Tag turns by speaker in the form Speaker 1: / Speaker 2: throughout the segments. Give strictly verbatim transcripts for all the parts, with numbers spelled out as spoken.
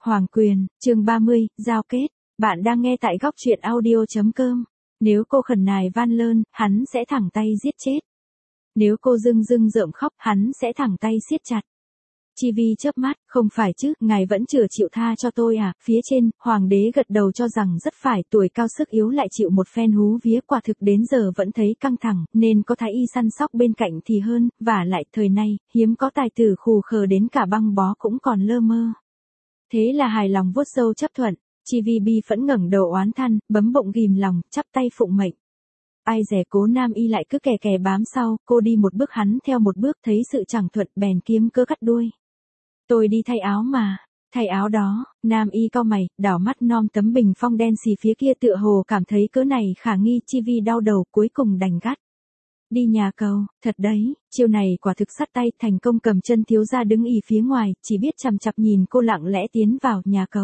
Speaker 1: Hoàng quyền, chương ba mươi, giao kết. Bạn đang nghe tại góc truyện audio chấm com. Nếu cô khẩn nài van lơn, hắn sẽ thẳng tay giết chết. Nếu cô dưng dưng rợm khóc, hắn sẽ thẳng tay siết chặt. Chi Vi chớp mắt, không phải chứ, ngài vẫn chưa chịu tha cho tôi à? Phía trên, hoàng đế gật đầu cho rằng rất phải, tuổi cao sức yếu lại chịu một phen hú vía, quả thực đến giờ vẫn thấy căng thẳng, nên có thái y săn sóc bên cạnh thì hơn, và lại thời nay, hiếm có tài tử khù khờ đến cả băng bó cũng còn lơ mơ. Thế là hài lòng vuốt râu chấp thuận. Chi Vi bi phẫn ngẩng đầu oán than, bấm bụng ghìm lòng, chắp tay phụng mệnh. Ai dè Cố Nam Y lại cứ kè kè bám sau, cô đi một bước hắn theo một bước, thấy sự chẳng thuận bèn kiếm cớ cắt đuôi. Tôi đi thay áo mà. Thay áo đó, Nam Y cau mày, đảo mắt nom tấm bình phong đen xì phía kia, tựa hồ cảm thấy cớ này khả nghi. Chi Vi đau đầu, cuối cùng đành gắt. Đi nhà cầu, thật đấy, chiêu này quả thực sắt tay. Thành Công cầm chân thiếu gia đứng ì phía ngoài, chỉ biết chằm chằm nhìn cô lặng lẽ tiến vào nhà cầu.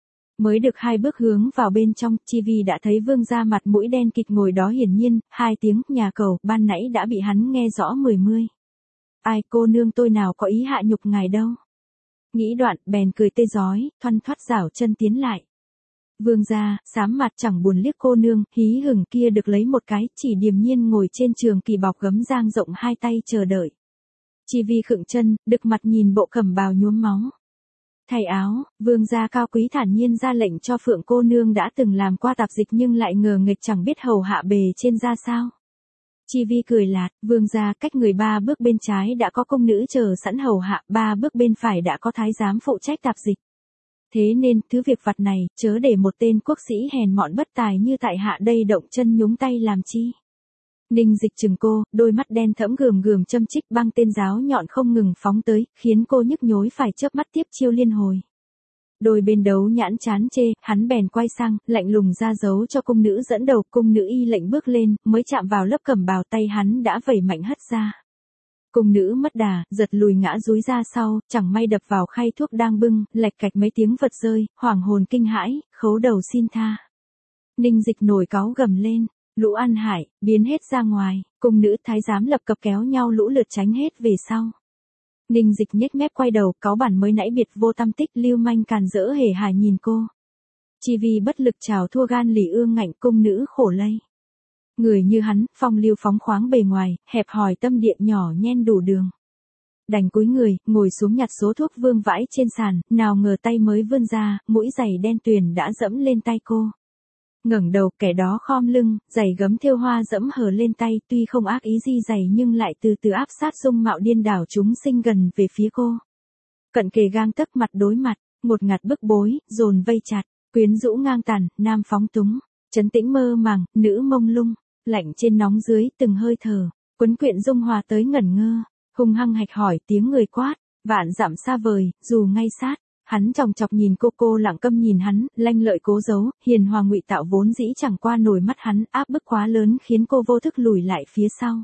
Speaker 1: Mới được hai bước hướng vào bên trong, Chi Vi đã thấy vương gia mặt mũi đen kịt ngồi đó, hiển nhiên, hai tiếng nhà cầu ban nãy đã bị hắn nghe rõ mười mươi. Ai, cô nương tôi nào có ý hạ nhục ngài đâu. Nghĩ đoạn, bèn cười tê rói, thoăn thoắt giảo chân tiến lại. Vương gia, sám mặt chẳng buồn liếc cô nương, hí hửng kia được lấy một cái, chỉ điềm nhiên ngồi trên trường kỳ bọc gấm dang rộng hai tay chờ đợi. Chi Vi khựng chân, đực mặt nhìn bộ cẩm bào nhuốm máu. Thay áo, vương gia cao quý thản nhiên ra lệnh cho Phượng cô nương đã từng làm qua tạp dịch nhưng lại ngờ nghịch chẳng biết hầu hạ bề trên ra sao. Chi Vi cười lạt, vương gia, cách người ba bước bên trái đã có công nữ chờ sẵn hầu hạ, ba bước bên phải đã có thái giám phụ trách tạp dịch. Thế nên, thứ việc vặt này, chớ để một tên quốc sĩ hèn mọn bất tài như tại hạ đây động chân nhúng tay làm chi. Ninh Dịch chừng cô, đôi mắt đen thẫm gườm gườm châm chích, băng tên giáo nhọn không ngừng phóng tới, khiến cô nhức nhối phải chớp mắt tiếp chiêu liên hồi. Đôi bên đấu nhãn chán chê, hắn bèn quay sang, lạnh lùng ra dấu cho cung nữ dẫn đầu. Cung nữ y lệnh bước lên, mới chạm vào lớp cẩm bào, tay hắn đã vẩy mạnh hất ra. Cung nữ mất đà, giật lùi ngã dúi ra sau, chẳng may đập vào khay thuốc đang bưng, lạch cạch mấy tiếng vật rơi, hoảng hồn kinh hãi, khấu đầu xin tha. Ninh Dịch nổi cáu gầm lên. Lũ ăn hại, biến hết ra ngoài, cung nữ thái giám lập cập kéo nhau lũ lượt tránh hết về sau. Ninh Dịch nhếch mép quay đầu, cáu bản mới nãy biệt vô tâm tích, lưu manh càn rỡ hề hài nhìn cô. Chi Vi bất lực chào thua, gan lì ương ngạnh, cung nữ khổ lây. Người như hắn, phong lưu phóng khoáng bề ngoài, hẹp hòi tâm địa nhỏ nhen đủ đường. Đành cúi người, ngồi xuống nhặt số thuốc vương vãi trên sàn, nào ngờ tay mới vươn ra, mũi giày đen tuyền đã dẫm lên tay cô. Ngẩng đầu, kẻ đó khom lưng, giày gấm thêu hoa dẫm hờ lên tay, tuy không ác ý gì giày nhưng lại từ từ áp sát dung mạo điên đảo chúng sinh gần về phía cô. Cận kề gang tấc, mặt đối mặt, một ngạt bức bối, dồn vây chặt, quyến rũ ngang tàn, nam phóng túng, trấn tĩnh mơ màng, nữ mông lung, lạnh trên nóng dưới, từng hơi thở, quấn quyện dung hòa tới ngẩn ngơ, hung hăng hạch hỏi tiếng người quát, vạn dặm xa vời, dù ngay sát. Hắn chòng chọc nhìn cô, cô lặng câm nhìn hắn, lanh lợi cố giấu, hiền hòa ngụy tạo vốn dĩ chẳng qua nổi mắt hắn, áp bức quá lớn khiến cô vô thức lùi lại phía sau.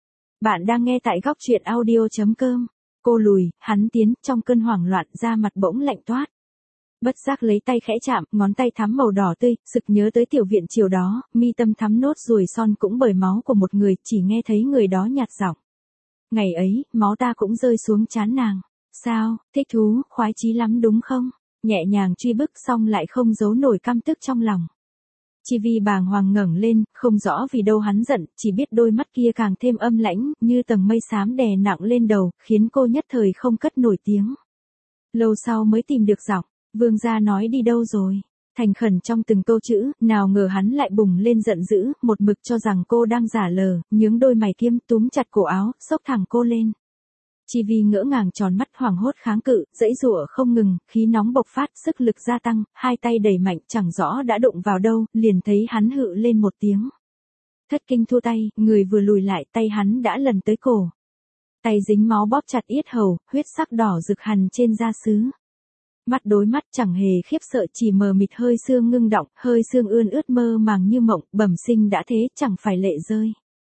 Speaker 1: Bạn đang nghe tại góc truyện audio chấm com. Cô lùi, hắn tiến, trong cơn hoảng loạn, da mặt bỗng lạnh toát. Bất giác lấy tay khẽ chạm, ngón tay thắm màu đỏ tươi, sực nhớ tới tiểu viện chiều đó, mi tâm thắm nốt ruồi son cũng bởi máu của một người, chỉ nghe thấy người đó nhạt giọng. Ngày ấy, máu ta cũng rơi xuống trán nàng. Sao, thích thú, khoái chí lắm đúng không? Nhẹ nhàng truy bức xong lại không giấu nổi căm tức trong lòng. Chi Vi bàng hoàng ngẩng lên, không rõ vì đâu hắn giận, chỉ biết đôi mắt kia càng thêm âm lãnh, như tầng mây xám đè nặng lên đầu, khiến cô nhất thời không cất nổi tiếng. Lâu sau mới tìm được giọng, vương gia nói đi đâu rồi? Thành khẩn trong từng câu chữ, nào ngờ hắn lại bùng lên giận dữ, một mực cho rằng cô đang giả lờ, nhướng đôi mày kiêm, túm chặt cổ áo, xốc thẳng cô lên. Chi Vi ngỡ ngàng tròn mắt, hoảng hốt kháng cự, dãy giụa không ngừng, khí nóng bộc phát, sức lực gia tăng, hai tay đẩy mạnh, chẳng rõ đã đụng vào đâu, liền thấy hắn hự lên một tiếng. Thất kinh thua tay, người vừa lùi lại, tay hắn đã lần tới cổ. Tay dính máu bóp chặt yết hầu, huyết sắc đỏ rực hằn trên da sứ. Mắt đối mắt chẳng hề khiếp sợ, chỉ mờ mịt hơi sương ngưng đọng, hơi sương ươn ướt mơ màng như mộng, bẩm sinh đã thế, chẳng phải lệ rơi.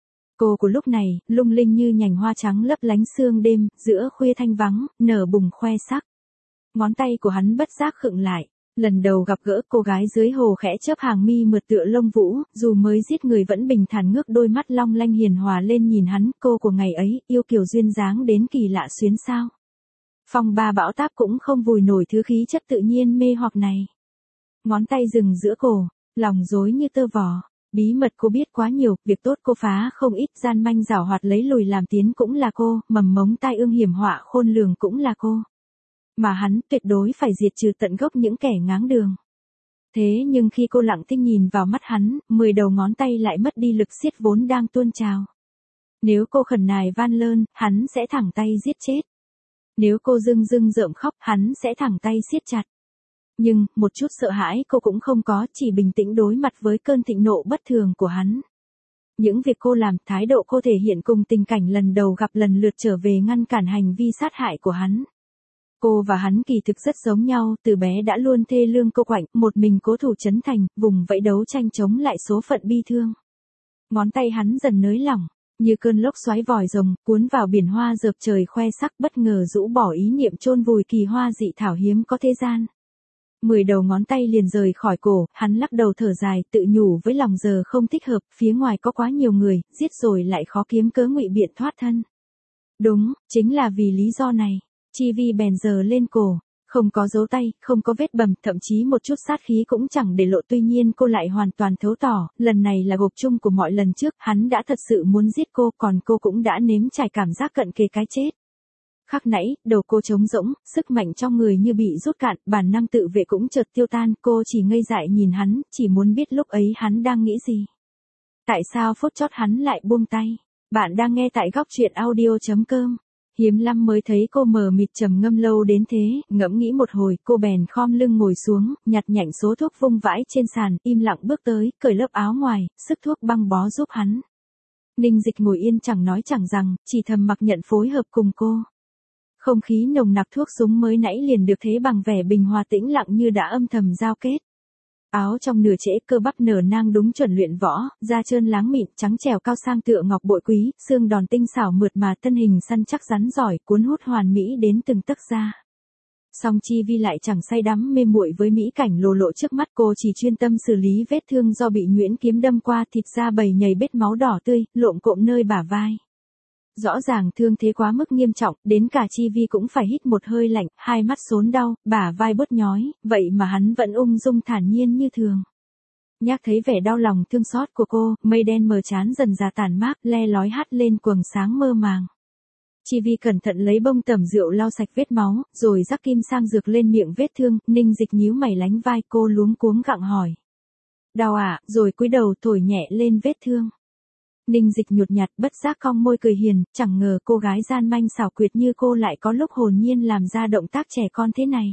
Speaker 1: Cô của lúc này, lung linh như nhành hoa trắng lấp lánh sương đêm, giữa khuya thanh vắng, nở bùng khoe sắc. Ngón tay của hắn bất giác khựng lại, lần đầu gặp gỡ cô gái dưới hồ khẽ chớp hàng mi mượt tựa lông vũ, dù mới giết người vẫn bình thản ngước đôi mắt long lanh hiền hòa lên nhìn hắn, cô của ngày ấy, yêu kiều duyên dáng đến kỳ lạ xuyến sao. Phong ba bão táp cũng không vùi nổi thứ khí chất tự nhiên mê hoặc này. Ngón tay dừng giữa cổ, lòng rối như tơ vò. Bí mật cô biết quá nhiều, việc tốt cô phá không ít, gian manh giảo hoạt lấy lùi làm tiến cũng là cô, mầm mống tai ương hiểm họa khôn lường cũng là cô. Mà hắn tuyệt đối phải diệt trừ tận gốc những kẻ ngáng đường. Thế nhưng khi cô lặng thinh nhìn vào mắt hắn, mười đầu ngón tay lại mất đi lực siết vốn đang tuôn trào. Nếu cô khẩn nài van lơn, hắn sẽ thẳng tay giết chết. Nếu cô rưng rưng rợm khóc, hắn sẽ thẳng tay siết chặt. Nhưng, một chút sợ hãi cô cũng không có, chỉ bình tĩnh đối mặt với cơn thịnh nộ bất thường của hắn. Những việc cô làm, thái độ cô thể hiện cùng tình cảnh lần đầu gặp lần lượt trở về ngăn cản hành vi sát hại của hắn. Cô và hắn kỳ thực rất giống nhau, từ bé đã luôn thê lương cô quạnh, một mình cố thủ trấn thành, vùng vẫy đấu tranh chống lại số phận bi thương. Ngón tay hắn dần nới lỏng, như cơn lốc xoáy vòi rồng, cuốn vào biển hoa dợp trời khoe sắc, bất ngờ rũ bỏ ý niệm chôn vùi kỳ hoa dị thảo hiếm có thế gian. Mười đầu ngón tay liền rời khỏi cổ, hắn lắc đầu thở dài, tự nhủ với lòng giờ không thích hợp, phía ngoài có quá nhiều người, giết rồi lại khó kiếm cớ ngụy biện thoát thân. Đúng, chính là vì lý do này, Chi Vi bèn giơ lên cổ, không có dấu tay, không có vết bầm, thậm chí một chút sát khí cũng chẳng để lộ, tuy nhiên cô lại hoàn toàn thấu tỏ, lần này là gộp chung của mọi lần trước, hắn đã thật sự muốn giết cô, còn cô cũng đã nếm trải cảm giác cận kề cái chết. Khắc nãy, đầu cô trống rỗng, sức mạnh trong người như bị rút cạn, bản năng tự vệ cũng chợt tiêu tan, cô chỉ ngây dại nhìn hắn, chỉ muốn biết lúc ấy hắn đang nghĩ gì. Tại sao phút chót hắn lại buông tay? Bạn đang nghe tại góc truyện audio chấm com. Hiếm lắm mới thấy cô mờ mịt trầm ngâm lâu đến thế, ngẫm nghĩ một hồi, cô bèn khom lưng ngồi xuống, nhặt nhạnh số thuốc vung vãi trên sàn, im lặng bước tới, cởi lớp áo ngoài, sức thuốc băng bó giúp hắn. Ninh Dịch ngồi yên chẳng nói chẳng rằng, chỉ thầm mặc nhận phối hợp cùng cô. Không khí nồng nặc thuốc súng mới nãy liền được thế bằng vẻ bình hòa tĩnh lặng như đã âm thầm giao kết. Áo trong nửa trễ, cơ bắp nở nang đúng chuẩn luyện võ, da trơn láng mịn, trắng trẻo cao sang tựa ngọc bội quý, xương đòn tinh xảo mượt mà, thân hình săn chắc rắn giỏi, cuốn hút hoàn mỹ đến từng tấc da. Song Chi Vi lại chẳng say đắm mê muội với mỹ cảnh lồ lộ trước mắt, cô chỉ chuyên tâm xử lý vết thương do bị nhuyễn kiếm đâm qua, thịt da bầy nhầy bết máu đỏ tươi, lộm cộm nơi bả vai. Rõ ràng thương thế quá mức nghiêm trọng, đến cả Chi Vi cũng phải hít một hơi lạnh, hai mắt xốn đau, bả vai bớt nhói, vậy mà hắn vẫn ung dung thản nhiên như thường. Nhắc thấy vẻ đau lòng thương xót của cô, mây đen mờ trán dần ra tàn mát, le lói hắt lên quầng sáng mơ màng. Chi Vi cẩn thận lấy bông tẩm rượu lau sạch vết máu, rồi rắc kim sang dược lên miệng vết thương, Ninh Dịch nhíu mày lánh vai, cô luống cuống gặng hỏi. Đau à, rồi cúi đầu thổi nhẹ lên vết thương. Ninh Dịch nhột nhạt bất giác cong môi cười hiền, chẳng ngờ cô gái gian manh xảo quyệt như cô lại có lúc hồn nhiên làm ra động tác trẻ con thế này.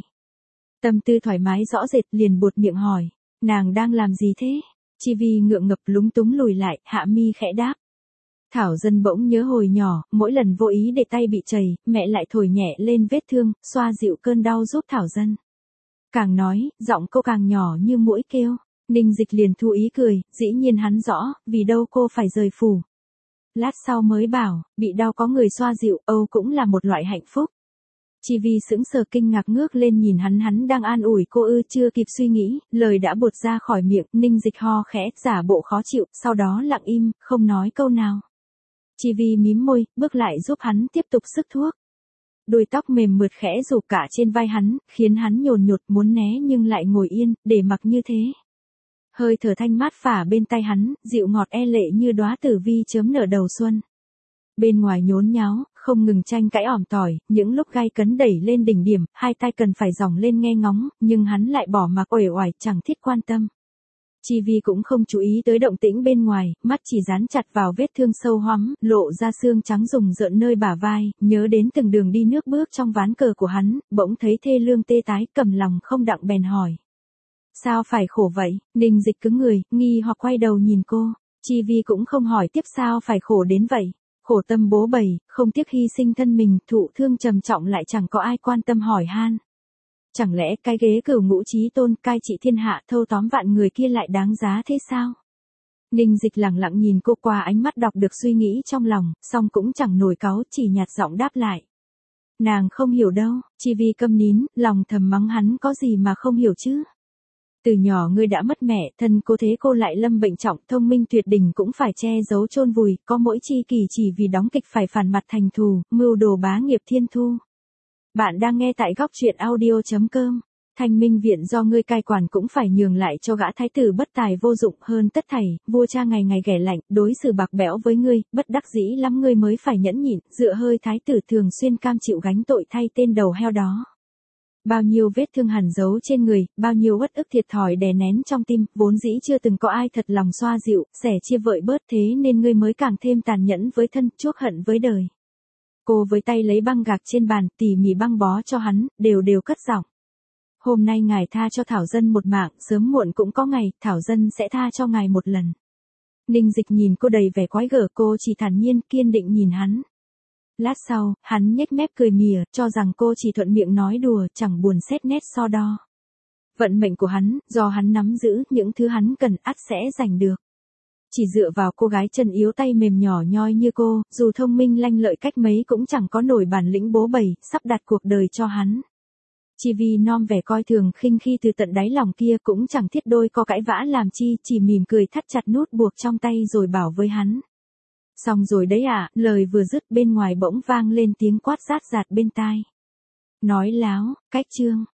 Speaker 1: Tâm tư thoải mái rõ rệt liền buột miệng hỏi, nàng đang làm gì thế? Chi Vi ngượng ngập lúng túng lùi lại, hạ mi khẽ đáp. Thảo Dân bỗng nhớ hồi nhỏ, mỗi lần vô ý để tay bị chảy, mẹ lại thổi nhẹ lên vết thương, xoa dịu cơn đau giúp Thảo Dân. Càng nói, giọng cô càng nhỏ như muỗi kêu. Ninh Dịch liền thu ý cười, dĩ nhiên hắn rõ, vì đâu cô phải rời phủ. Lát sau mới bảo, bị đau có người xoa dịu, âu cũng là một loại hạnh phúc. Chi Vi sững sờ kinh ngạc ngước lên nhìn hắn, hắn đang an ủi cô ư, chưa kịp suy nghĩ, lời đã buột ra khỏi miệng, Ninh Dịch ho khẽ, giả bộ khó chịu, sau đó lặng im, không nói câu nào. Chi Vi mím môi, bước lại giúp hắn tiếp tục sức thuốc. Đôi tóc mềm mượt khẽ rủ cả trên vai hắn, khiến hắn nhồn nhột muốn né nhưng lại ngồi yên, để mặc như thế. Hơi thở thanh mát phả bên tai hắn, dịu ngọt e lệ như đóa tử vi chớm nở đầu xuân. Bên ngoài nhốn nháo, không ngừng tranh cãi ỏm tỏi, những lúc gai cấn đẩy lên đỉnh điểm, hai tay cần phải dòng lên nghe ngóng, nhưng hắn lại bỏ mặc uể oải, chẳng thiết quan tâm. Chi Vi cũng không chú ý tới động tĩnh bên ngoài, mắt chỉ dán chặt vào vết thương sâu hoắm, lộ ra xương trắng rùng rợn nơi bả vai, nhớ đến từng đường đi nước bước trong ván cờ của hắn, bỗng thấy thê lương tê tái, cầm lòng không đặng bèn hỏi. Sao phải khổ vậy? Ninh Dịch cứng người, nghi hoặc quay đầu nhìn cô. Chi Vi cũng không hỏi tiếp sao phải khổ đến vậy. Khổ tâm bố bầy, không tiếc hy sinh thân mình, thụ thương trầm trọng lại chẳng có ai quan tâm hỏi han. Chẳng lẽ cái ghế cửu ngũ chí tôn, cai trị thiên hạ, thâu tóm vạn người kia lại đáng giá thế sao? Ninh Dịch lặng lặng nhìn cô, qua ánh mắt đọc được suy nghĩ trong lòng, song cũng chẳng nổi cáu, chỉ nhạt giọng đáp lại. Nàng không hiểu đâu. Chi Vi câm nín, lòng thầm mắng hắn có gì mà không hiểu chứ. Từ nhỏ ngươi đã mất mẹ, thân cô thế cô lại lâm bệnh trọng, thông minh tuyệt đỉnh cũng phải che giấu chôn vùi, có mỗi chi kỳ chỉ vì đóng kịch phải phản mặt thành thù, mưu đồ bá nghiệp thiên thu. Bạn đang nghe tại góc truyện audio chấm com. Thanh Minh viện do ngươi cai quản cũng phải nhường lại cho gã thái tử bất tài vô dụng hơn tất thảy, vua cha ngày ngày ghẻ lạnh, đối xử bạc bẽo với ngươi, bất đắc dĩ lắm ngươi mới phải nhẫn nhịn, dựa hơi thái tử thường xuyên cam chịu gánh tội thay tên đầu heo đó. Bao nhiêu vết thương hằn dấu trên người, bao nhiêu uất ức thiệt thòi đè nén trong tim, vốn dĩ chưa từng có ai thật lòng xoa dịu, sẻ chia vợi bớt thế nên ngươi mới càng thêm tàn nhẫn với thân, chuốc hận với đời. Cô với tay lấy băng gạc trên bàn, tỉ mỉ băng bó cho hắn, đều đều cất giọng. Hôm nay ngài tha cho Thảo Dân một mạng, sớm muộn cũng có ngày, Thảo Dân sẽ tha cho ngài một lần. Ninh Dịch nhìn cô đầy vẻ quái gở, cô chỉ thản nhiên, kiên định nhìn hắn. Lát sau, hắn nhếch mép cười mỉa, cho rằng cô chỉ thuận miệng nói đùa, chẳng buồn xét nét so đo. Vận mệnh của hắn, do hắn nắm giữ, những thứ hắn cần ắt sẽ giành được. Chỉ dựa vào cô gái chân yếu tay mềm nhỏ nhoi như cô, dù thông minh lanh lợi cách mấy cũng chẳng có nổi bản lĩnh bố bẩy, sắp đặt cuộc đời cho hắn. Chỉ vì nom vẻ coi thường khinh khi từ tận đáy lòng kia cũng chẳng thiết đôi co cãi vã làm chi, chỉ mỉm cười thắt chặt nút buộc trong tay rồi bảo với hắn. Xong rồi đấy ạ, à, lời vừa dứt bên ngoài bỗng vang lên tiếng quát rát rạt bên tai. Nói láo, cách chương.